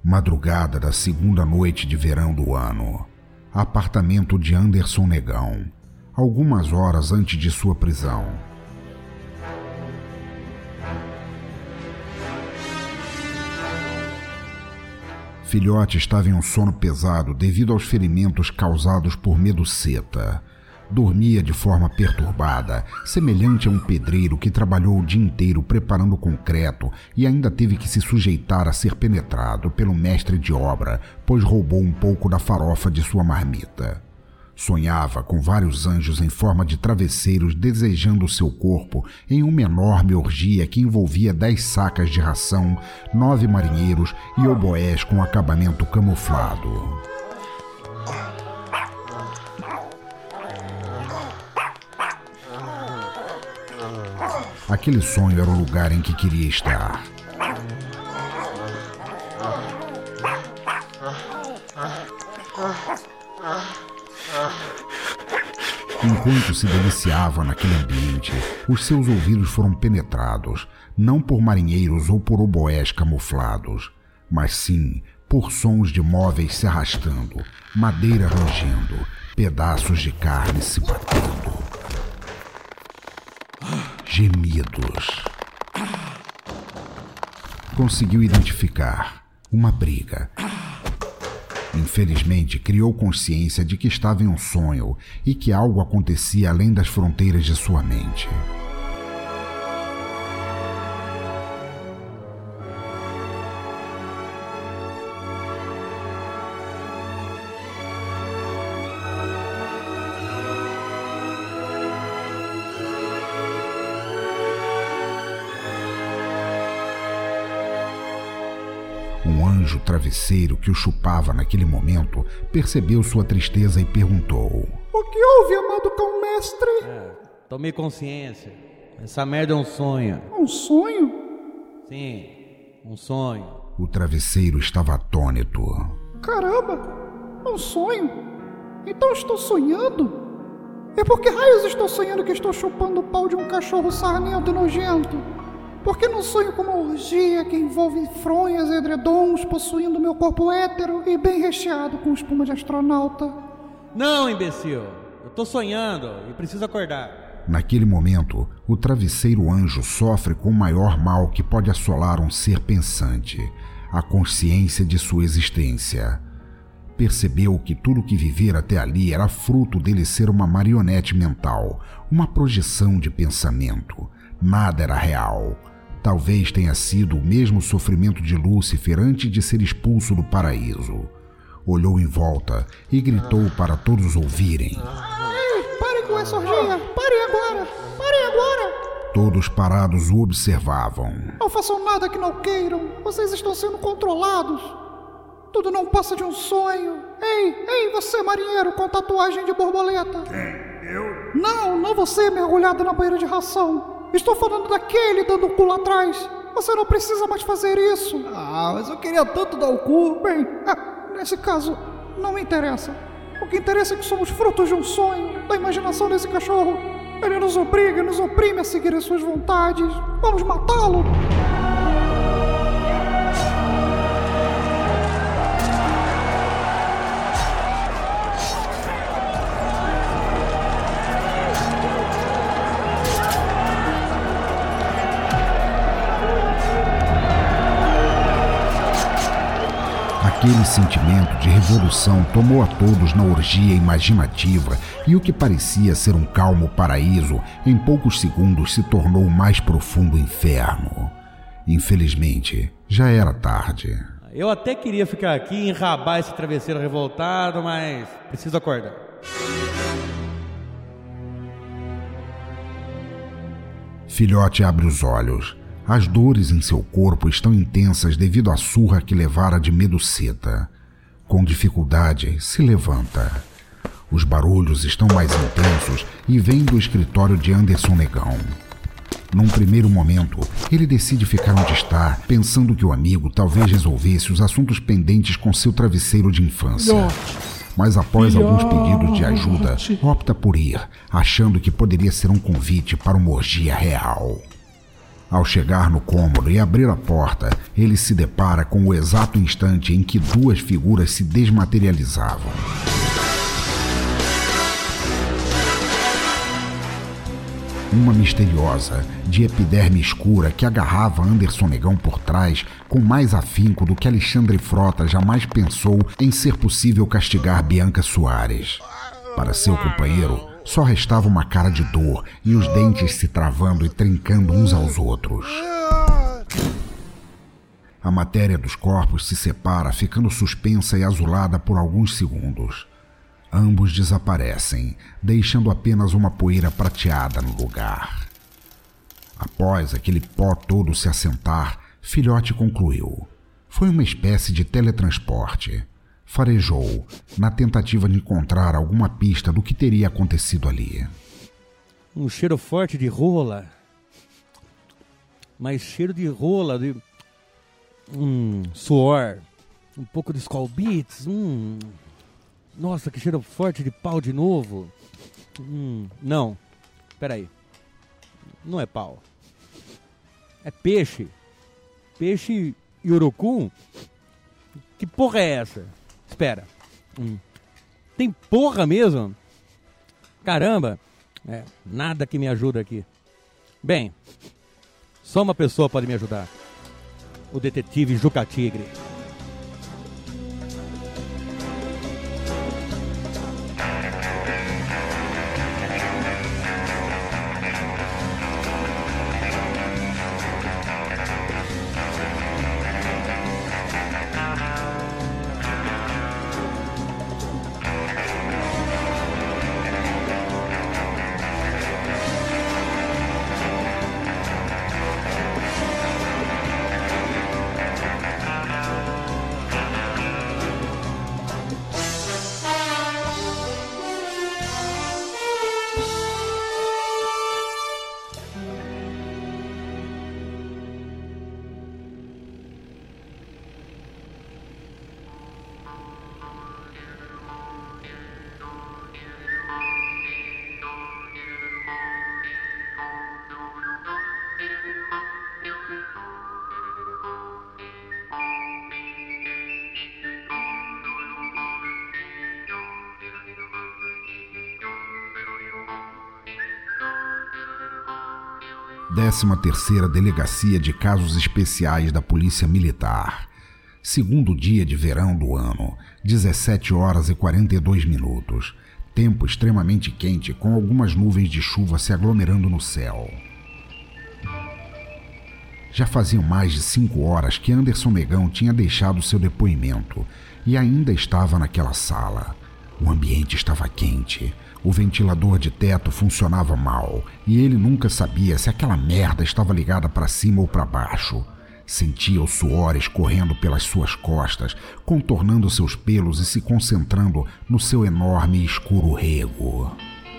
Madrugada da segunda noite de verão do ano. Apartamento de Anderson Negão. Algumas horas antes de sua prisão. Filhote estava em um sono pesado devido aos ferimentos causados por meduceta. Dormia de forma perturbada, semelhante a um pedreiro que trabalhou o dia inteiro preparando concreto e ainda teve que se sujeitar a ser penetrado pelo mestre de obra, pois roubou um pouco da farofa de sua marmita. Sonhava com vários anjos em forma de travesseiros desejando seu corpo em uma enorme orgia que envolvia 10 sacas de ração, 9 marinheiros e oboés com acabamento camuflado. Aquele sonho era o lugar em que queria estar. Enquanto se deliciava naquele ambiente, os seus ouvidos foram penetrados, não por marinheiros ou por oboés camuflados, mas sim por sons de móveis se arrastando, madeira rangendo, pedaços de carne se batendo. Gemidos. Conseguiu identificar uma briga. Infelizmente, criou consciência de que estava em um sonho e que algo acontecia além das fronteiras de sua mente. Um anjo travesseiro que o chupava naquele momento percebeu sua tristeza e perguntou: "O que houve, amado cão-mestre?" Tomei consciência. Essa merda é um sonho. Um sonho? Sim, um sonho. O travesseiro estava atônito. Caramba, um sonho? Então estou sonhando? E por que raios estou sonhando que estou chupando o pau de um cachorro sarnento e nojento? Por que não sonho com uma orgia que envolve fronhas e edredons possuindo meu corpo hétero e bem recheado com espuma de astronauta? Não, imbecil. Eu tô sonhando e preciso acordar. Naquele momento, o travesseiro anjo sofre com o maior mal que pode assolar um ser pensante, a consciência de sua existência. Percebeu que tudo que vivera até ali era fruto dele ser uma marionete mental, uma projeção de pensamento. Nada era real. Talvez tenha sido o mesmo sofrimento de Lúcifer antes de ser expulso do paraíso. Olhou em volta e gritou para todos ouvirem: "Ei, parem com essa orgia! Parem agora! Parem agora!" Todos parados o observavam. "Não façam nada que não queiram! Vocês estão sendo controlados! Tudo não passa de um sonho! Ei, você marinheiro com tatuagem de borboleta!" "Quem? Eu?" Não você mergulhado na banheira de ração! Estou falando daquele dando o cu lá atrás. Você não precisa mais fazer isso. Mas eu queria tanto dar o cu. Bem, nesse caso, não me interessa. O que interessa é que somos frutos de um sonho, da imaginação desse cachorro. Ele nos obriga, nos oprime a seguir as suas vontades. Vamos matá-lo. Aquele sentimento de revolução tomou a todos na orgia imaginativa e o que parecia ser um calmo paraíso, em poucos segundos se tornou o mais profundo inferno. Infelizmente, já era tarde. Eu até queria ficar aqui e enrabar esse travesseiro revoltado, mas preciso acordar. Filhote abre os olhos. As dores em seu corpo estão intensas devido à surra que levara de meduceta. Com dificuldade, se levanta. Os barulhos estão mais intensos e vêm do escritório de Anderson Negão. Num primeiro momento, ele decide ficar onde está, pensando que o amigo talvez resolvesse os assuntos pendentes com seu travesseiro de infância. Mas após alguns pedidos de ajuda, opta por ir, achando que poderia ser um convite para uma orgia real. Ao chegar no cômodo e abrir a porta, ele se depara com o exato instante em que duas figuras se desmaterializavam. Uma misteriosa, de epiderme escura, que agarrava Anderson Negão por trás com mais afinco do que Alexandre Frota jamais pensou em ser possível castigar Bianca Soares. Para seu companheiro, só restava uma cara de dor e os dentes se travando e trincando uns aos outros. A matéria dos corpos se separa, ficando suspensa e azulada por alguns segundos. Ambos desaparecem, deixando apenas uma poeira prateada no lugar. Após aquele pó todo se assentar, Filhote concluiu. Foi uma espécie de teletransporte. Farejou, na tentativa de encontrar alguma pista do que teria acontecido ali. Um cheiro forte de rola. Mas cheiro de rola, de suor. Um pouco de Skol Beats. Nossa, que cheiro forte de pau de novo. Não, peraí. Não é pau. É peixe. Peixe e urucum? Que porra é essa? Espera. Tem porra mesmo? Caramba. Nada que me ajuda aqui. Bem, só uma pessoa pode me ajudar. O detetive Juca Tigre. Décima terceira Delegacia de Casos Especiais da Polícia Militar. Segundo dia de verão do ano, 17 horas e 42 minutos. Tempo extremamente quente, com algumas nuvens de chuva se aglomerando no céu. Já faziam mais de 5 horas que Anderson Negão tinha deixado seu depoimento e ainda estava naquela sala. O ambiente estava quente. O ventilador de teto funcionava mal e ele nunca sabia se aquela merda estava ligada para cima ou para baixo. Sentia o suor escorrendo pelas suas costas, contornando seus pelos e se concentrando no seu enorme e escuro rego.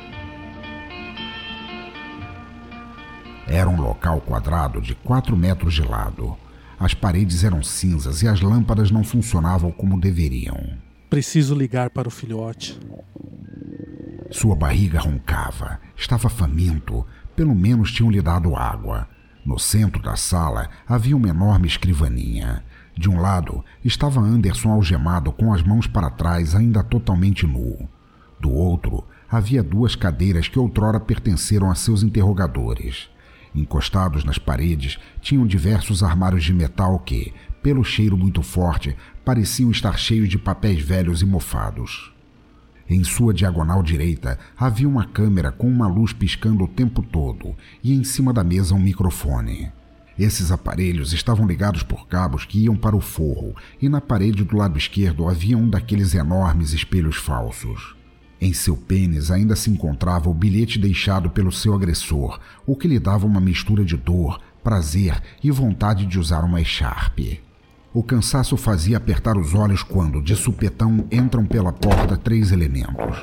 Era um local quadrado de 4 metros de lado. As paredes eram cinzas e as lâmpadas não funcionavam como deveriam. Preciso ligar para o Filhote. Sua barriga roncava. Estava faminto. Pelo menos tinham lhe dado água. No centro da sala havia uma enorme escrivaninha. De um lado estava Anderson algemado com as mãos para trás, ainda totalmente nu. Do outro havia 2 cadeiras que outrora pertenceram a seus interrogadores. Encostados nas paredes tinham diversos armários de metal que, pelo cheiro muito forte, pareciam estar cheios de papéis velhos e mofados. Em sua diagonal direita havia uma câmera com uma luz piscando o tempo todo e em cima da mesa um microfone. Esses aparelhos estavam ligados por cabos que iam para o forro e na parede do lado esquerdo havia um daqueles enormes espelhos falsos. Em seu pênis ainda se encontrava o bilhete deixado pelo seu agressor, o que lhe dava uma mistura de dor, prazer e vontade de usar uma echarpe. O cansaço fazia apertar os olhos quando, de supetão, entram pela porta 3 elementos.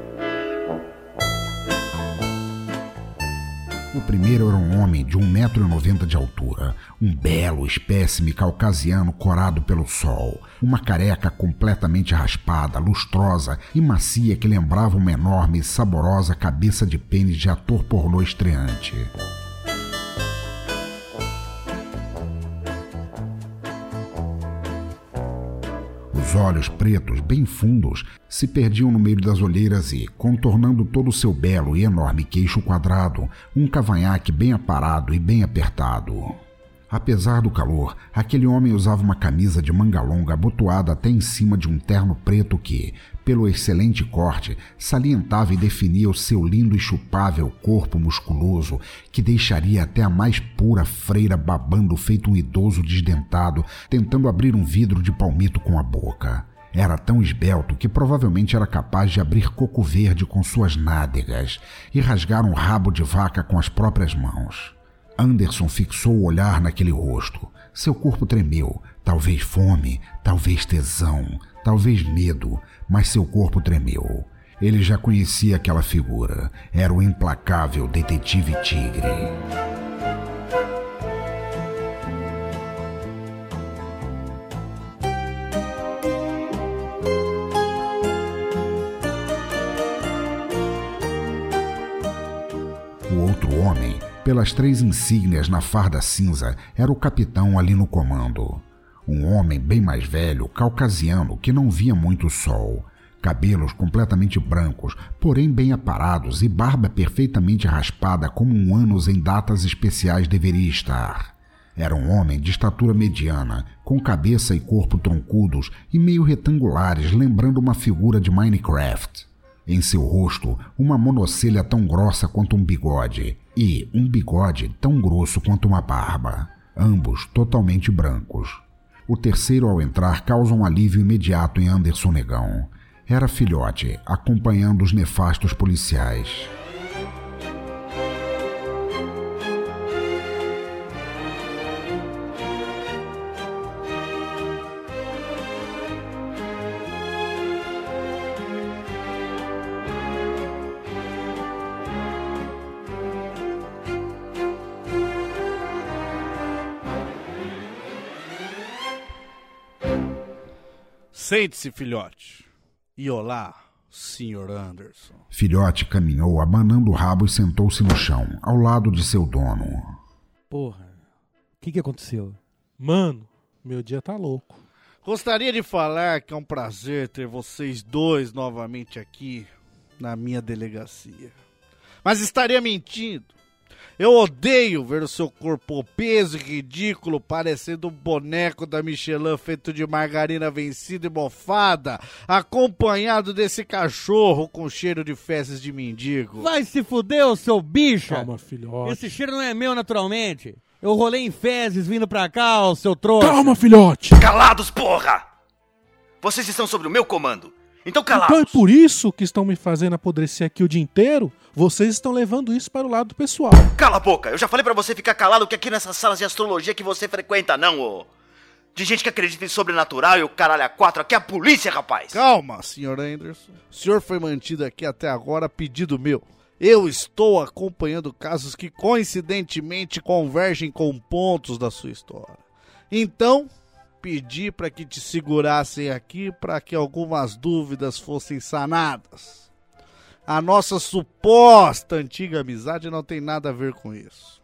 O primeiro era um homem de 1,90 90 de altura, um belo espécime caucasiano corado pelo sol, uma careca completamente raspada, lustrosa e macia que lembrava uma enorme e saborosa cabeça de pênis de ator pornô estreante. Os olhos pretos, bem fundos, se perdiam no meio das olheiras e, contornando todo o seu belo e enorme queixo quadrado, um cavanhaque bem aparado e bem apertado. Apesar do calor, aquele homem usava uma camisa de manga longa abotoada até em cima de um terno preto que, pelo excelente corte, salientava e definia o seu lindo e chupável corpo musculoso que deixaria até a mais pura freira babando feito um idoso desdentado tentando abrir um vidro de palmito com a boca. Era tão esbelto que provavelmente era capaz de abrir coco verde com suas nádegas e rasgar um rabo de vaca com as próprias mãos. Anderson fixou o olhar naquele rosto. Seu corpo tremeu, talvez fome, talvez tesão, talvez medo, mas seu corpo tremeu. Ele já conhecia aquela figura. Era o implacável detetive Tigre. O outro homem, pelas 3 insígnias na farda cinza, era o capitão ali no comando. Um homem bem mais velho, caucasiano, que não via muito sol. Cabelos completamente brancos, porém bem aparados e barba perfeitamente raspada como um ânus em datas especiais deveria estar. Era um homem de estatura mediana, com cabeça e corpo troncudos e meio retangulares, lembrando uma figura de Minecraft. Em seu rosto, uma monocelha tão grossa quanto um bigode, e um bigode tão grosso quanto uma barba, ambos totalmente brancos. O terceiro, ao entrar, causa um alívio imediato em Anderson Negão. Era Filhote, acompanhando os nefastos policiais. Sente-se, filhote. E olá, Sr. Anderson. Filhote caminhou abanando o rabo e sentou-se no chão, ao lado de seu dono. Porra, o que aconteceu? Mano, meu dia tá louco. Gostaria de falar que é um prazer ter vocês dois novamente aqui na minha delegacia. Mas estaria mentindo. Eu odeio ver o seu corpo obeso e ridículo, parecendo um boneco da Michelin feito de margarina vencida e mofada, acompanhado desse cachorro com cheiro de fezes de mendigo. Vai se fuder, ô seu bicho! Calma, filhote. Esse cheiro não é meu naturalmente. Eu rolei em fezes vindo pra cá, ô seu trouxa. Calma, filhote! Calados, porra! Vocês estão sob o meu comando. Então calados! Então é por isso que estão me fazendo apodrecer aqui o dia inteiro? Vocês estão levando isso para o lado pessoal. Cala a boca! Eu já falei pra você ficar calado que aqui nessas salas de astrologia que você frequenta, não, ô. De gente que acredita em sobrenatural e o caralho a 4. Aqui é a polícia, rapaz! Calma, Sr. Anderson. O senhor foi mantido aqui até agora a pedido meu. Eu estou acompanhando casos que coincidentemente convergem com pontos da sua história. Então, pedi para que te segurassem aqui para que algumas dúvidas fossem sanadas. A nossa suposta antiga amizade não tem nada a ver com isso.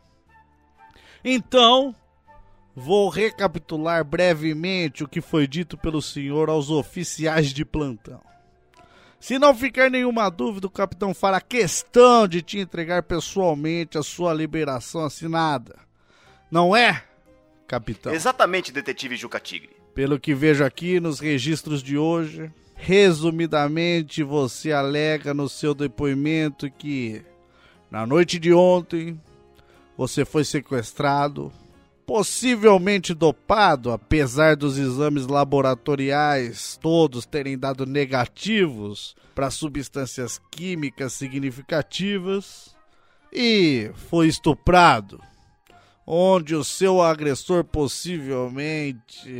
Então, vou recapitular brevemente o que foi dito pelo senhor aos oficiais de plantão. Se não ficar nenhuma dúvida, o capitão fará questão de te entregar pessoalmente a sua liberação assinada. Não é, capitão? Exatamente, detetive Juca Tigre. Pelo que vejo aqui nos registros de hoje, resumidamente você alega no seu depoimento que na noite de ontem você foi sequestrado, possivelmente dopado, apesar dos exames laboratoriais todos terem dado negativos para substâncias químicas significativas, e foi estuprado, onde o seu agressor possivelmente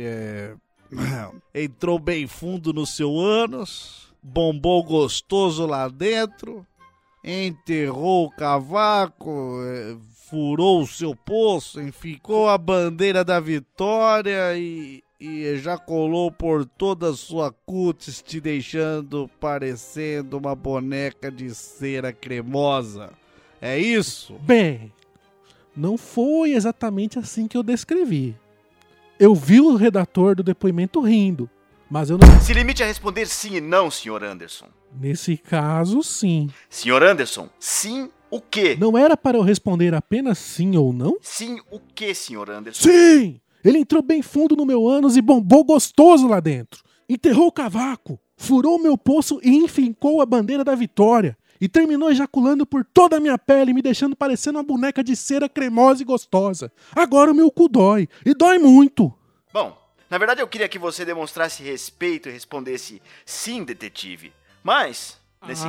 entrou bem fundo no seu ânus, bombou gostoso lá dentro enterrou o cavaco, furou o seu poço, enficou a bandeira da vitória e ejaculou por toda a sua cutis, te deixando parecendo uma boneca de cera cremosa. É isso? Bem, não foi exatamente assim que eu descrevi. Eu vi o redator do depoimento rindo, mas eu não... Se limite a responder sim e não, Sr. Anderson. Nesse caso, sim. Sr. Anderson, sim o quê? Não era para eu responder apenas sim ou não? Sim o quê, Sr. Anderson? Sim! Ele entrou bem fundo no meu ânus e bombou gostoso lá dentro. Enterrou o cavaco, furou o meu poço e enfincou a bandeira da vitória. E terminou ejaculando por toda a minha pele, me deixando parecendo uma boneca de cera cremosa e gostosa. Agora o meu cu dói, e dói muito. Bom, na verdade eu queria que você demonstrasse respeito e respondesse sim, detetive. Mas, nesse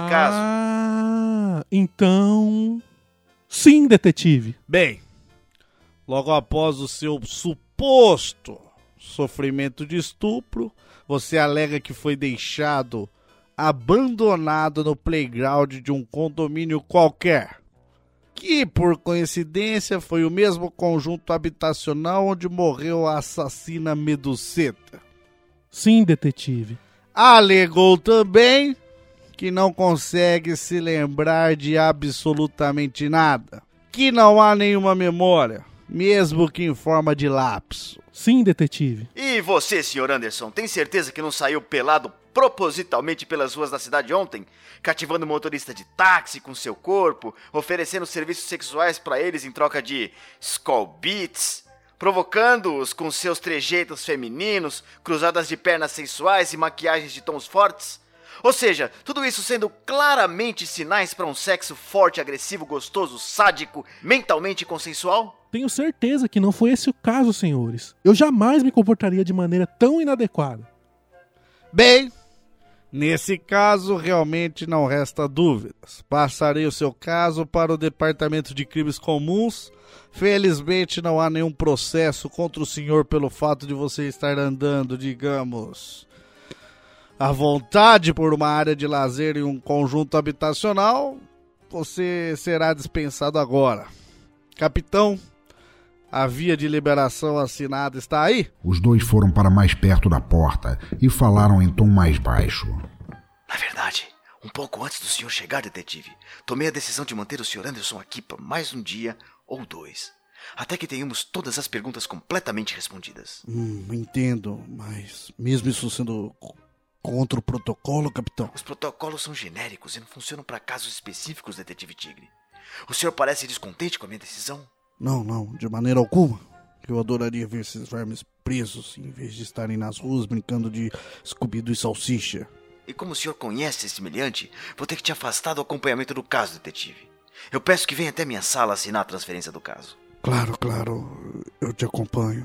caso... Então... Sim, detetive. Bem, logo após o seu suposto sofrimento de estupro, você alega que foi deixado abandonado no playground de um condomínio qualquer, que por coincidência foi o mesmo conjunto habitacional onde morreu a assassina Meduceta. Sim, detetive. Alegou também que não consegue se lembrar de absolutamente nada, que não há nenhuma memória, mesmo que em forma de lapso. Sim, detetive. E você, Sr. Anderson, tem certeza que não saiu pelado propositalmente pelas ruas da cidade ontem? Cativando motorista de táxi com seu corpo, oferecendo serviços sexuais pra eles em troca de Skull Beats, provocando-os com seus trejeitos femininos, cruzadas de pernas sensuais e maquiagens de tons fortes? Ou seja, tudo isso sendo claramente sinais para um sexo forte, agressivo, gostoso, sádico, mentalmente consensual? Tenho certeza que não foi esse o caso, senhores. Eu jamais me comportaria de maneira tão inadequada. Bem, nesse caso realmente não resta dúvidas. Passarei o seu caso para o Departamento de Crimes Comuns. Felizmente não há nenhum processo contra o senhor pelo fato de você estar andando, digamos, à vontade por uma área de lazer em um conjunto habitacional. Você será dispensado agora. Capitão, a via de liberação assinada está aí? Os dois foram para mais perto da porta e falaram em tom mais baixo. Na verdade, um pouco antes do senhor chegar, detetive, tomei a decisão de manter o Sr. Anderson aqui por mais um dia ou dois, até que tenhamos todas as perguntas completamente respondidas. Entendo, mas mesmo isso sendo contra o protocolo, capitão? Os protocolos são genéricos e não funcionam para casos específicos, detetive Tigre. O senhor parece descontente com a minha decisão? Não, de maneira alguma. Eu adoraria ver esses vermes presos, em vez de estarem nas ruas brincando de Scooby-Doo e salsicha. E como o senhor conhece esse semelhante, vou ter que te afastar do acompanhamento do caso, detetive. Eu peço que venha até minha sala assinar a transferência do caso. Claro, eu te acompanho.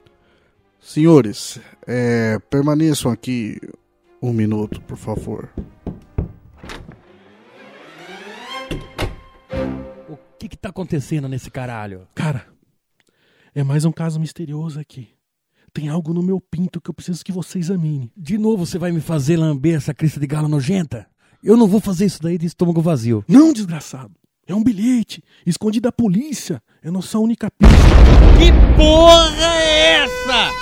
Senhores, permaneçam aqui 1 minuto, por favor. O que tá acontecendo nesse caralho? Cara, é mais um caso misterioso aqui. Tem algo no meu pinto que eu preciso que você examine. De novo você vai me fazer lamber essa crista de galo nojenta? Eu não vou fazer isso daí de estômago vazio. Não, desgraçado. É um bilhete, escondido da polícia. É nossa única pista. Que porra é essa?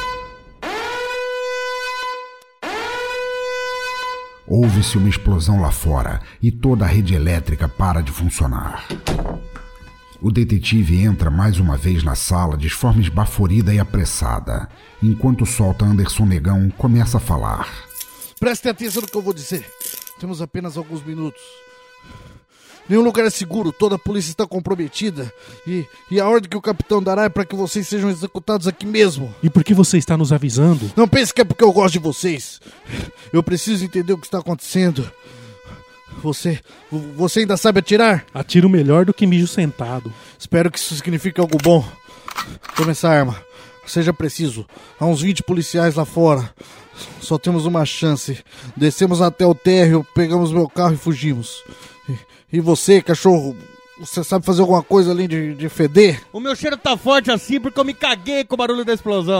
Houve-se uma explosão lá fora e toda a rede elétrica para de funcionar. O detetive entra mais uma vez na sala de forma esbaforida e apressada, enquanto solta Anderson Negão começa a falar. Prestem atenção no que eu vou dizer. Temos apenas alguns minutos. Nenhum lugar é seguro, toda a polícia está comprometida e a ordem que o capitão dará é para que vocês sejam executados aqui mesmo. E por que você está nos avisando? Não pense que é porque eu gosto de vocês. Eu preciso entender o que está acontecendo. Você ainda sabe atirar? Atiro melhor do que mijo sentado. Espero que isso signifique algo bom. Tome essa arma. Seja preciso. Há uns 20 policiais lá fora. Só temos uma chance. Descemos até o térreo, pegamos meu carro e fugimos. E você, cachorro, você sabe fazer alguma coisa além de feder? O meu cheiro tá forte assim porque eu me caguei com o barulho da explosão.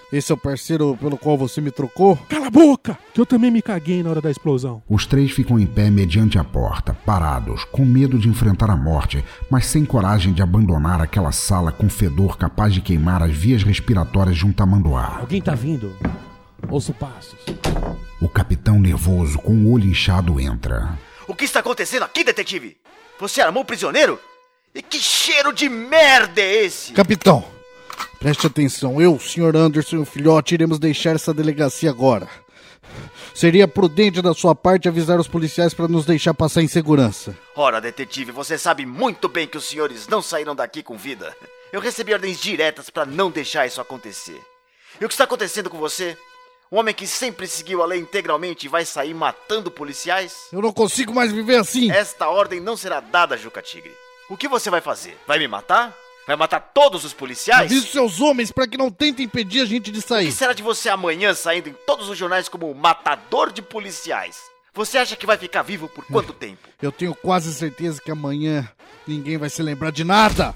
Esse é o parceiro pelo qual você me trocou? Cala a boca, que eu também me caguei na hora da explosão. Os três ficam em pé mediante a porta, parados, com medo de enfrentar a morte, mas sem coragem de abandonar aquela sala com fedor capaz de queimar as vias respiratórias de um tamanduá. Alguém tá vindo. Ouço passos. O capitão nervoso, com o olho inchado, entra. O que está acontecendo aqui, detetive? Você armou o prisioneiro? E que cheiro de merda é esse? Capitão, preste atenção. Eu, Sr. Anderson e o filhote iremos deixar essa delegacia agora. Seria prudente da sua parte avisar os policiais para nos deixar passar em segurança. Ora, detetive, você sabe muito bem que os senhores não saíram daqui com vida. Eu recebi ordens diretas para não deixar isso acontecer. E o que está acontecendo com você? Um homem que sempre seguiu a lei integralmente vai sair matando policiais? Eu não consigo mais viver assim. Esta ordem não será dada, Juca Tigre. O que você vai fazer? Vai me matar? Vai matar todos os policiais? Avise seus homens para que não tentem impedir a gente de O sair. que será de você amanhã saindo em todos os jornais como matador de policiais? Você acha que vai ficar vivo por quanto tempo? Eu tenho quase certeza que amanhã ninguém vai se lembrar de nada.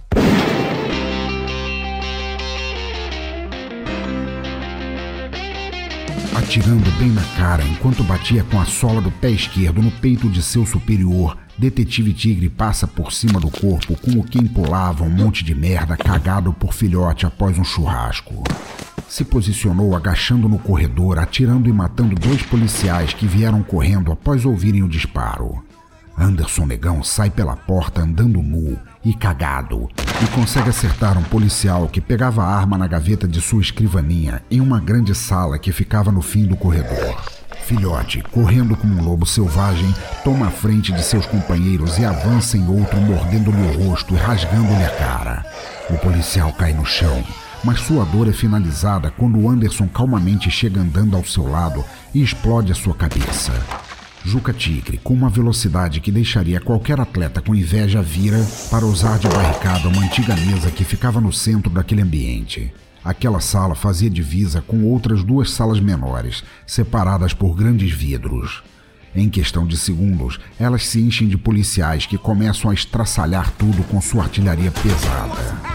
Atirando bem na cara enquanto batia com a sola do pé esquerdo no peito de seu superior, Detetive Tigre passa por cima do corpo como quem pulava um monte de merda cagado por filhote após um churrasco. Se posicionou agachando no corredor, atirando e matando 2 policiais que vieram correndo após ouvirem o disparo. Anderson Negão sai pela porta andando nu e cagado e consegue acertar um policial que pegava a arma na gaveta de sua escrivaninha em uma grande sala que ficava no fim do corredor. Filhote, correndo como um lobo selvagem, toma a frente de seus companheiros e avança em outro, mordendo-lhe o rosto e rasgando-lhe a cara. O policial cai no chão, mas sua dor é finalizada quando o Anderson calmamente chega andando ao seu lado e explode a sua cabeça. Juca Tigre, com uma velocidade que deixaria qualquer atleta com inveja, vira para usar de barricada uma antiga mesa que ficava no centro daquele ambiente. Aquela sala fazia divisa com outras 2 salas menores, separadas por grandes vidros. Em questão de segundos, elas se enchem de policiais que começam a estraçalhar tudo com sua artilharia pesada.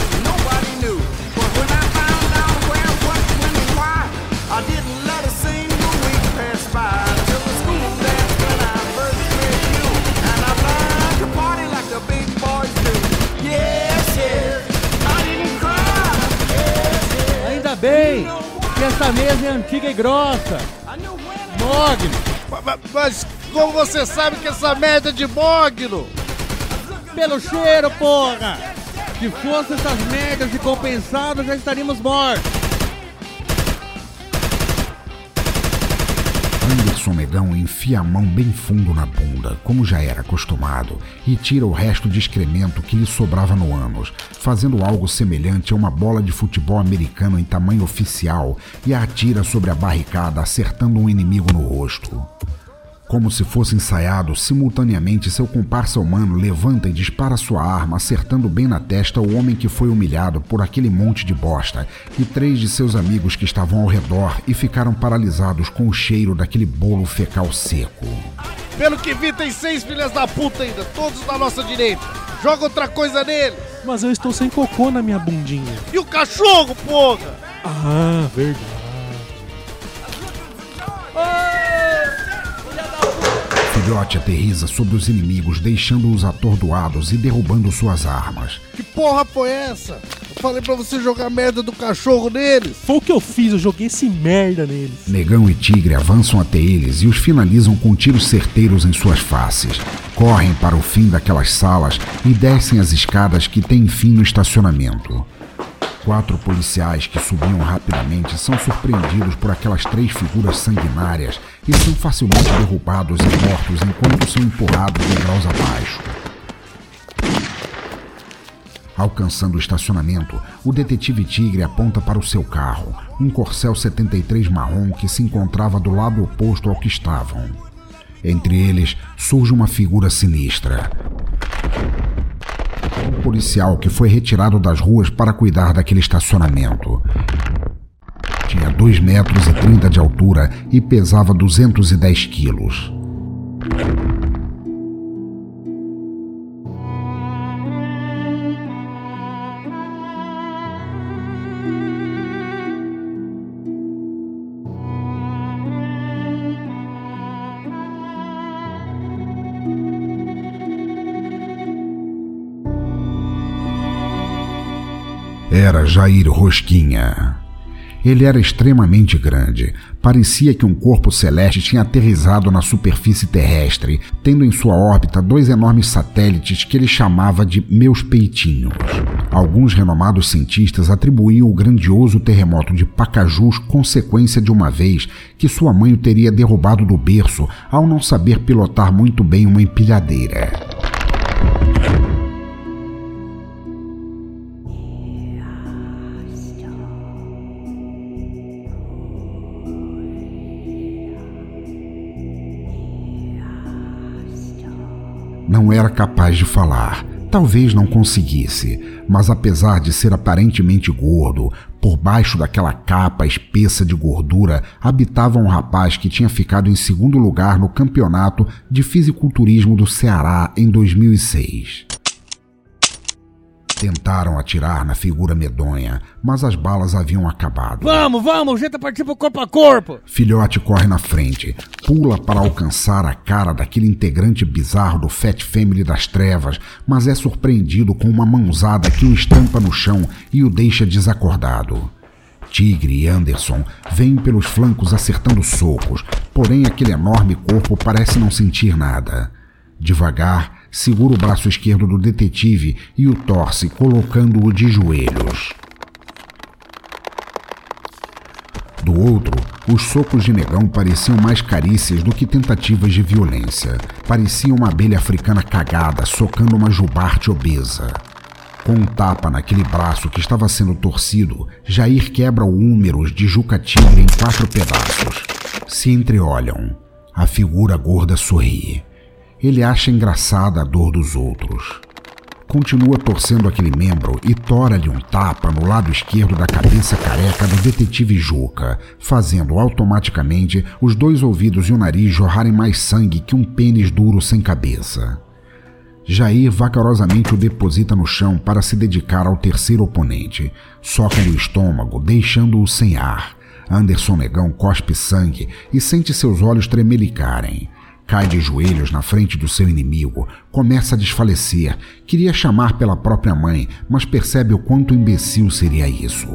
Ainda bem que essa mesa é antiga e grossa. Mogno. Mas como você sabe que essa merda é de mogno? Pelo cheiro, porra! Se fossem essas merdas de compensado, já estaríamos mortos. Anderson Negão enfia a mão bem fundo na bunda, como já era acostumado, e tira o resto de excremento que lhe sobrava no ânus, fazendo algo semelhante a uma bola de futebol americano em tamanho oficial e a atira sobre a barricada, acertando um inimigo no rosto. Como se fosse ensaiado, simultaneamente seu comparsa humano levanta e dispara sua arma, acertando bem na testa o homem que foi humilhado por aquele monte de bosta e 3 de seus amigos que estavam ao redor e ficaram paralisados com o cheiro daquele bolo fecal seco. Pelo que vi, tem 6 filhas da puta ainda, todos da nossa direita. Joga outra coisa nele. Mas eu estou sem cocô na minha bundinha. E o cachorro, porra? Ah, verdade. Filhote aterriza sobre os inimigos, deixando-os atordoados e derrubando suas armas. Que porra foi essa? Eu falei pra você jogar merda do cachorro neles. Foi o que eu fiz, eu joguei esse merda neles. Negão e Tigre avançam até eles e os finalizam com tiros certeiros em suas faces. Correm para o fim daquelas salas e descem as escadas que têm fim no estacionamento. 4 policiais que subiam rapidamente são surpreendidos por aquelas 3 figuras sanguinárias e são facilmente derrubados e mortos enquanto são empurrados degraus abaixo. Alcançando o estacionamento, o detetive Tigre aponta para o seu carro, um Corcel 73 marrom que se encontrava do lado oposto ao que estavam. Entre eles, surge uma figura sinistra. Um policial que foi retirado das ruas para cuidar daquele estacionamento. Tinha 2,30 metros de altura e pesava 210 quilos. Era Jair Rosquinha. Ele era extremamente grande. Parecia que um corpo celeste tinha aterrissado na superfície terrestre, tendo em sua órbita 2 enormes satélites que ele chamava de meus peitinhos. Alguns renomados cientistas atribuíam o grandioso terremoto de Pacajus consequência de uma vez que sua mãe o teria derrubado do berço ao não saber pilotar muito bem uma empilhadeira. Não era capaz de falar, talvez não conseguisse, mas apesar de ser aparentemente gordo, por baixo daquela capa espessa de gordura habitava um rapaz que tinha ficado em 2º lugar no campeonato de fisiculturismo do Ceará em 2006. Tentaram atirar na figura medonha, mas as balas haviam acabado. Vamos, gente, participa corpo a corpo. Filhote corre na frente, pula para alcançar a cara daquele integrante bizarro do Fat Family das trevas, mas é surpreendido com uma mãozada que o estampa no chão e o deixa desacordado. Tigre e Anderson vêm pelos flancos acertando socos, porém aquele enorme corpo parece não sentir nada. Devagar, segura o braço esquerdo do detetive e o torce, colocando-o de joelhos. Do outro, os socos de Negão pareciam mais carícias do que tentativas de violência. Parecia uma abelha africana cagada socando uma jubarte obesa. Com um tapa naquele braço que estava sendo torcido, Jair quebra o húmerus de Juca Tigre em 4 pedaços. Se entreolham. A figura gorda sorri. Ele acha engraçada a dor dos outros. Continua torcendo aquele membro e tora-lhe um tapa no lado esquerdo da cabeça careca do detetive Juca, fazendo automaticamente os 2 ouvidos e o nariz jorrarem mais sangue que um pênis duro sem cabeça. Jair vagarosamente o deposita no chão para se dedicar ao terceiro oponente. Soca-lhe o estômago, deixando-o sem ar. Anderson Negão cospe sangue e sente seus olhos tremelicarem. Cai de joelhos na frente do seu inimigo, começa a desfalecer, queria chamar pela própria mãe, mas percebe o quanto imbecil seria isso.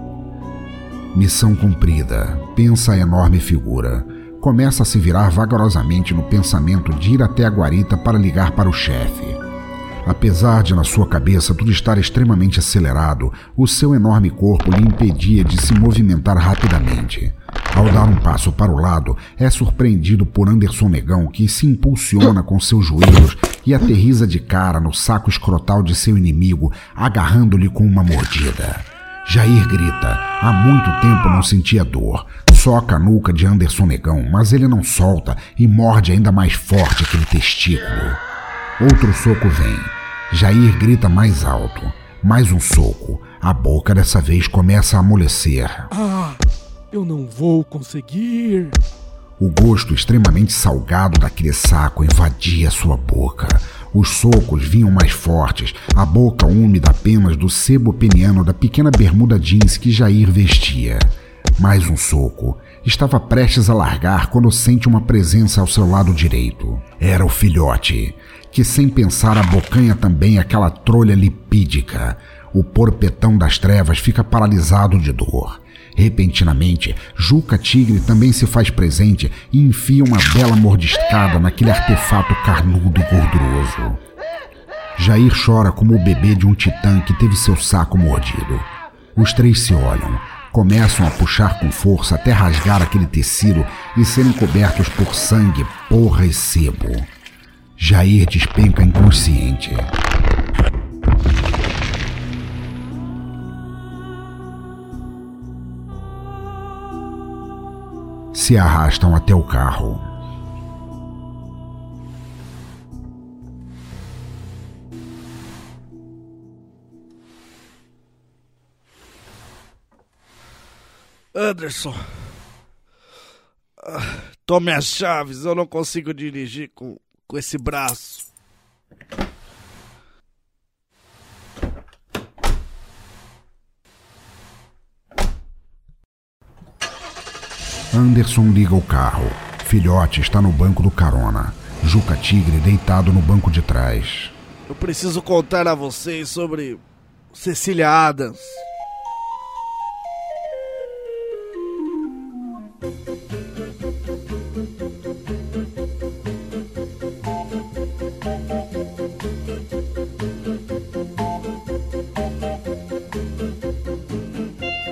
Missão cumprida, pensa a enorme figura. Começa a se virar vagarosamente no pensamento de ir até a guarita para ligar para o chefe. Apesar de na sua cabeça tudo estar extremamente acelerado, o seu enorme corpo lhe impedia de se movimentar rapidamente. Ao dar um passo para o lado, é surpreendido por Anderson Negão, que se impulsiona com seus joelhos e aterriza de cara no saco escrotal de seu inimigo, agarrando-lhe com uma mordida. Jair grita. Há muito tempo não sentia dor. Soca a nuca de Anderson Negão, mas ele não solta e morde ainda mais forte aquele testículo. Outro soco vem. Jair grita mais alto. Mais um soco. A boca dessa vez começa a amolecer. Eu não vou conseguir. O gosto extremamente salgado daquele saco invadia sua boca. Os socos vinham mais fortes, a boca úmida apenas do sebo peniano da pequena bermuda jeans que Jair vestia. Mais um soco. Estava prestes a largar quando sente uma presença ao seu lado direito. Era o filhote, que sem pensar abocanha também aquela trolha lipídica. O porpetão das trevas fica paralisado de dor. Repentinamente, Juca Tigre também se faz presente e enfia uma bela mordiscada naquele artefato carnudo e gorduroso. Jair chora como o bebê de um titã que teve seu saco mordido. Os 3 se olham, começam a puxar com força até rasgar aquele tecido e serem cobertos por sangue, porra e sebo. Jair despenca inconsciente. Se arrastam até o carro. Anderson, tome as chaves, eu não consigo dirigir com esse braço. Anderson liga o carro. Filhote está no banco do carona. Juca Tigre deitado no banco de trás. Eu preciso contar a vocês sobre Cecília Adams.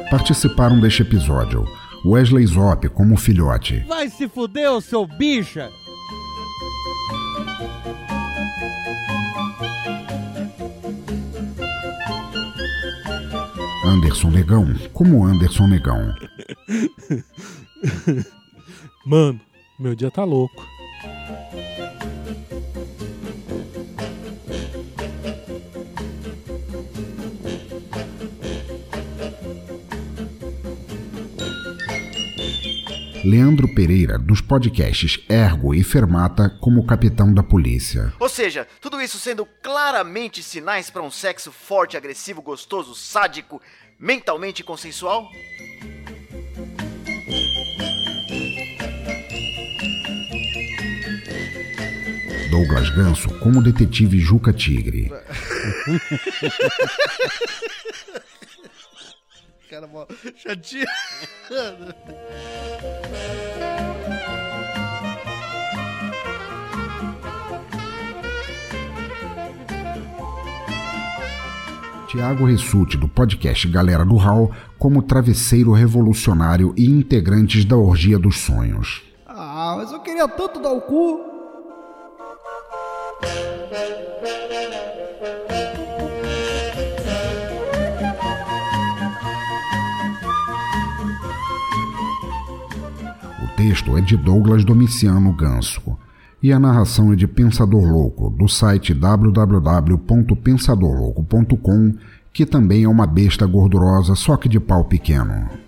Participaram deste episódio Wesley Zop como filhote, Vai se fuder, ô seu bicha! Anderson Negão como Anderson Negão, Mano, meu dia tá louco. Leandro Pereira, dos podcasts Ergo e Fermata, como capitão da polícia. Ou seja, tudo isso sendo claramente sinais para um sexo forte, agressivo, gostoso, sádico, mentalmente consensual? Douglas Ganso como detetive Juca Tigre. Cara, mó chateado. Tiago Rissuti, do podcast Galera do Hall, como travesseiro revolucionário e integrantes da Orgia dos Sonhos. Ah, mas eu queria tanto dar o cu. O texto é de Douglas Domiciano Ganso e a narração é de Pensador Louco, do site www.pensadorlouco.com, que também é uma besta gordurosa, só que de pau pequeno.